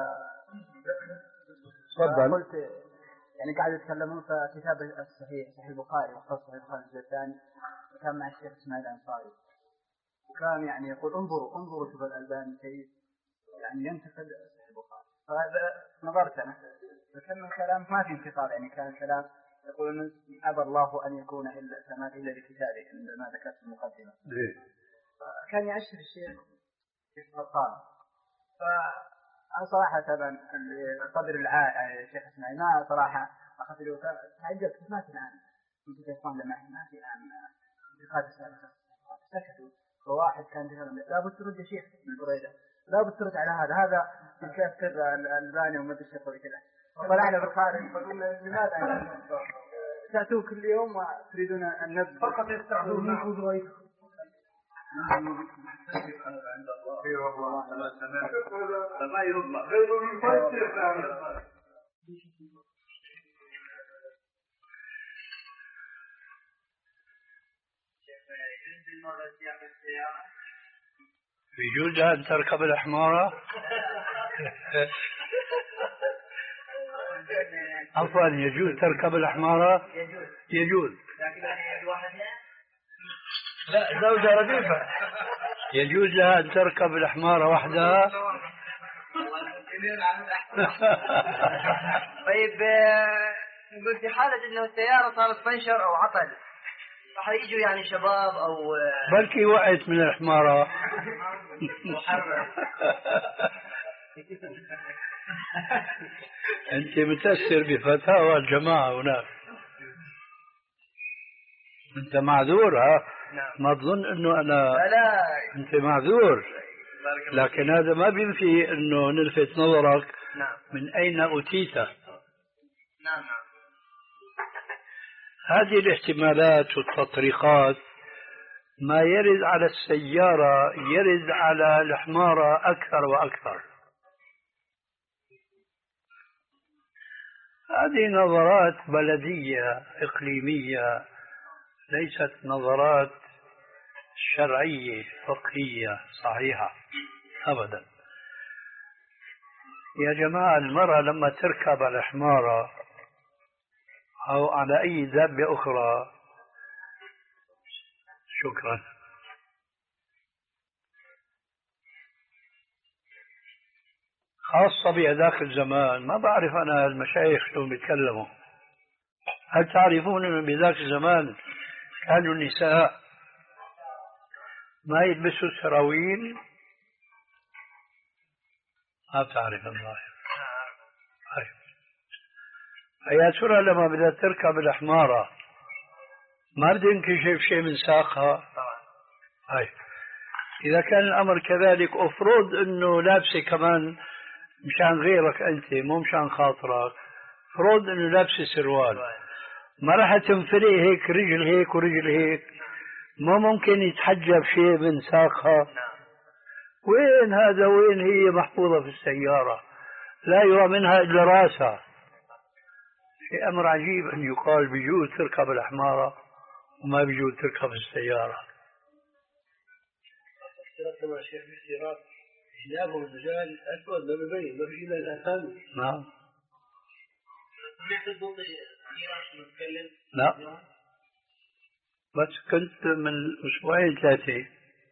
تفضل. قلت يعني قاعد يتكلمون في كتاب الصحيح صحيح البخاري وخاصة صحيح البخاري الجزء الثاني، وكان مع الشيخ اسماعيل الأنصاري، وكان يعني يقول انظروا انظروا شوف الألباني كيف يعني ينتقد صحيح البخاري. فهذا نظرت أنا فكان الكلام ما في انتقاد، يعني كان الكلام يقول أن أبى الله أن يكون إلا كما إلا بكتابه عندما ذكرت المقدمة. كان يأشر الشيخ في السلطان. فأنا صراحة طبعا القدر العائل الشيخ اسماعيل ما صراحة أخذ له تعجبت ما في الآن كنت تفهم لما ما في الآن انتقاد السابقة سكتوا. وواحد كان يقول لا بد ترد يا شيخ من بريدة، لا بد ترد على هذا هذا يكفر الألباني وما أدري شو كذا. طلعنا بالخارج فقلنا لماذا تأتوا كل يوم وتريدون أن نبذل فقط يستعدون نأخذ رأيكم. عند الله في والله ما سمعت فما يطلع غير المفسر. يجوز أن تركب الحمارة؟ عفوا يجوز تركب الحمارة؟ يجوز. لا زوجة رديفة يجوز لها أن تركب الحمارة وحدها؟ طيب نقول في حالة إنه السيارة صارت تنشر أو عطل راح يجوا يعني شباب أو بلكي وقعت من الحمارة. أنت متأثر بفتاوى الجماعة هناك، أنت معذور. ها ما تظن أنه أنا لا أنت معذور، لكن هذا ما بينفي أنه نلفت نظرك من أين أتيت. نعم نعم. هذه الاحتمالات والتطريقات ما يرد على السيارة يرد على الحمارة أكثر وأكثر. هذه نظرات بلدية إقليمية ليست نظرات شرعية فقهية صحيحة أبدا. يا جماعة المرأة لما تركب على الحمارة أو على أي دابة أخرى شكرا خاصة بهذاك الزمان، ما بعرف أنا المشايخ شو بيتكلموا. هل تعرفون أن بذاك الزمان كانوا النساء ما يلبسوا سراويل؟ ما بتعرف الله. يا ترى لما بدها تركب الحمارة ما بدها ينكشف شيء من ساقها؟ هاي إذا كان الأمر كذلك أفرض أنه لابسة كمان مشان غيرك أنت مو مشان خاطرك، فرض أنه لابسة سروال ما راح تنفرق هيك رجل هيك ورجل هيك، ما ممكن يتحجب شيء من ساقها. وين هذا وين هي محفوظة في السيارة لا يرى منها إلا راسها. في أمر عجيب أن يقال بيجوز تركب الحمارة وما بيجوز تركب السيارة. ثيابهم الرجال أسود ما بيبين ما في إلا الأثام. نعم. سمعت الضوء إيران نتكلم؟ لا. بس كنت من أسبوعين ثلاثة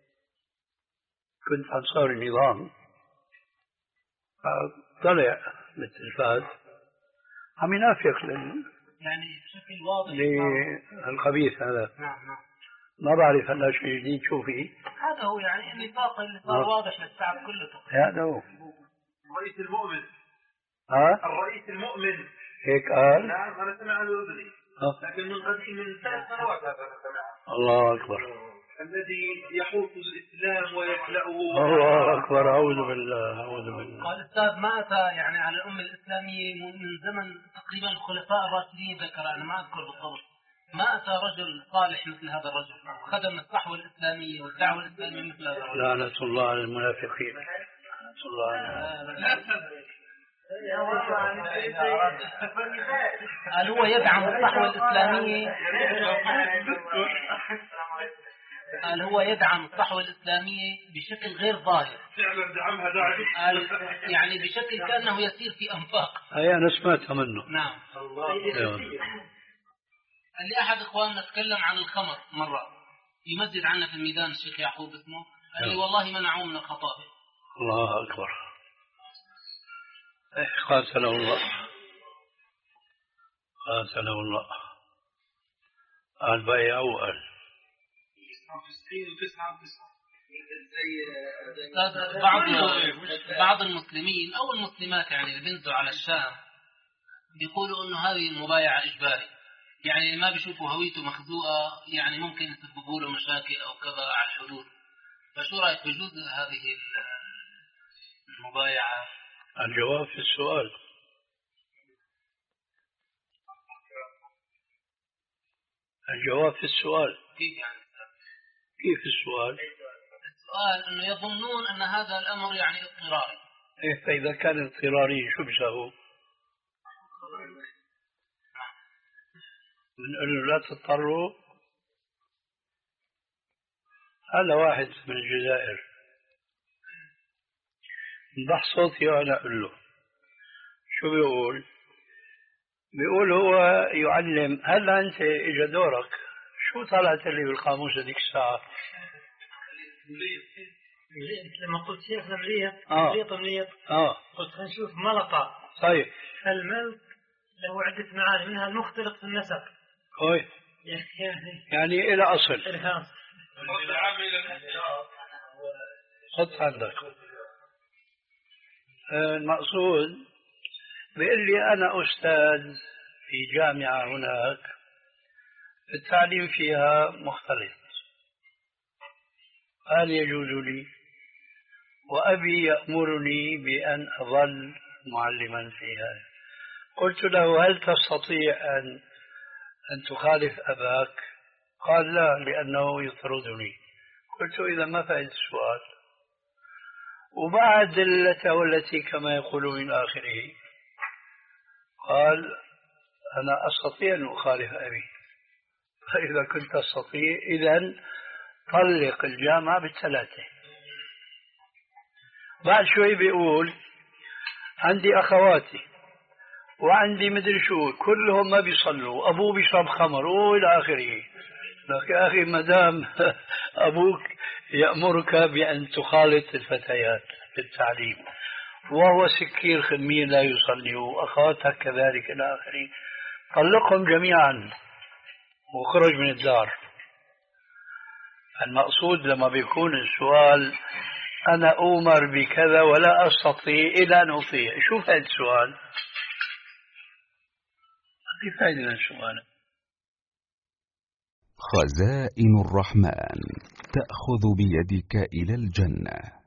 كنت أنصار النظام، طلع بالتلفاز عم ينافق لل يعني بشكل واضح للخبيث هذا. نعم نعم. ما بعرف هلا شيء جديد شو فيه. هذا هو يعني النفاق اللي صار واضح للشعب كله. هذا هو الرئيس المؤمن. ها؟ الرئيس المؤمن هيك قال؟ نعم أنا سمع عنه الأذني، لكن من قديم من ثلاث سنوات هذا أنا سمع. الله أكبر. الذي يحوط الإسلام ويخلعه. الله أكبر. أعوذ بالله أعوذ بالله. قال أستاذ ما أتى يعني على الأمة الإسلامية من زمن تقريبا الخلفاء الراشدين، ذكر أنا ما أذكر بالضبط، ما أتى رجل صالح مثل هذا الرجل خدم الصحوة الإسلامية والدعوة الإسلامية مثل هذا الرجل. لعنة الله على المنافقين. لعنة الله على قال هو يدعم الصحوة الإسلامية. قال هو يدعم الصحوة الإسلامية بشكل غير ظاهر. فعلا دعمها داعي. قال يعني بشكل كأنه يسير في أنفاق. هي أنا سمعتها منه. نعم. قال لي أحد إخواننا تكلم عن الخمر مرة في مسجد عنا في الميدان، الشيخ يعقوب اسمه، قال لي والله منعوه من الخطابة. الله أكبر. قاتله الله قاتله الله. قال بيع أول بعض بعض المسلمين أو المسلمات يعني اللي بينزلوا على الشام بيقولوا إنه هذه المبايعة إجباري، يعني ما بيشوفوا هويته مخزوقة يعني ممكن يسببوا له مشاكل أو كذا على الحدود. فشو رأيك بجوز هذه المبايعة؟ الجواب في السؤال. الجواب في السؤال. كيف يعني؟ كيف السؤال؟ السؤال انه يظنون ان هذا الامر يعني اضطراري. ايه فاذا كان اضطراري شو بيساووا؟ بنقول له لا تضطروا. هذا واحد من الجزائر انضح صوتي وانا اقول له شو بيقول؟ بيقول هو يعلم. هلا انت اجى دورك، شو طلعت لي بالقاموس هذيك الساعه؟ لما قلت شيخ مليط آه. مليط مليط اه قلت خلينا نشوف ملطة. طيب الملط له عدة معاني منها المختلط في النسب. كويس. يعني يعني إلى أصل. إلهام. خذ عندك. المقصود بيقول لي أنا أستاذ في جامعة هناك التعليم فيها مختلط، قال يجوز لي وأبي يأمرني بأن أظل معلما فيها. قلت له هل تستطيع أن أن تخالف أباك؟ قال لا لأنه يطردني. قلت إذا ما فائدة السؤال. وبعد دلته والتي كما يقولون من آخره قال أنا أستطيع أن أخالف أبي. فإذا كنت أستطيع إذن طلق الجامعة بالثلاثة. بعد شوي بيقول عندي أخواتي وعندي مدري شو كلهم ما بيصلوا، أبوه بيشرب خمر وإلى آخره. لك يا أخي مدام أبوك يأمرك بأن تخالط الفتيات بالتعليم وهو سكير خمير لا يصلي وأخواتك كذلك إلى آخره، طلقهم جميعا وخرج من الدار. المقصود لما بيكون السؤال أنا أؤمر بكذا ولا أستطيع إلا أن أطيع، شو فائدة السؤال؟ ما فائدة من السؤال. خزائن الرحمن تأخذ بيدك إلى الجنة.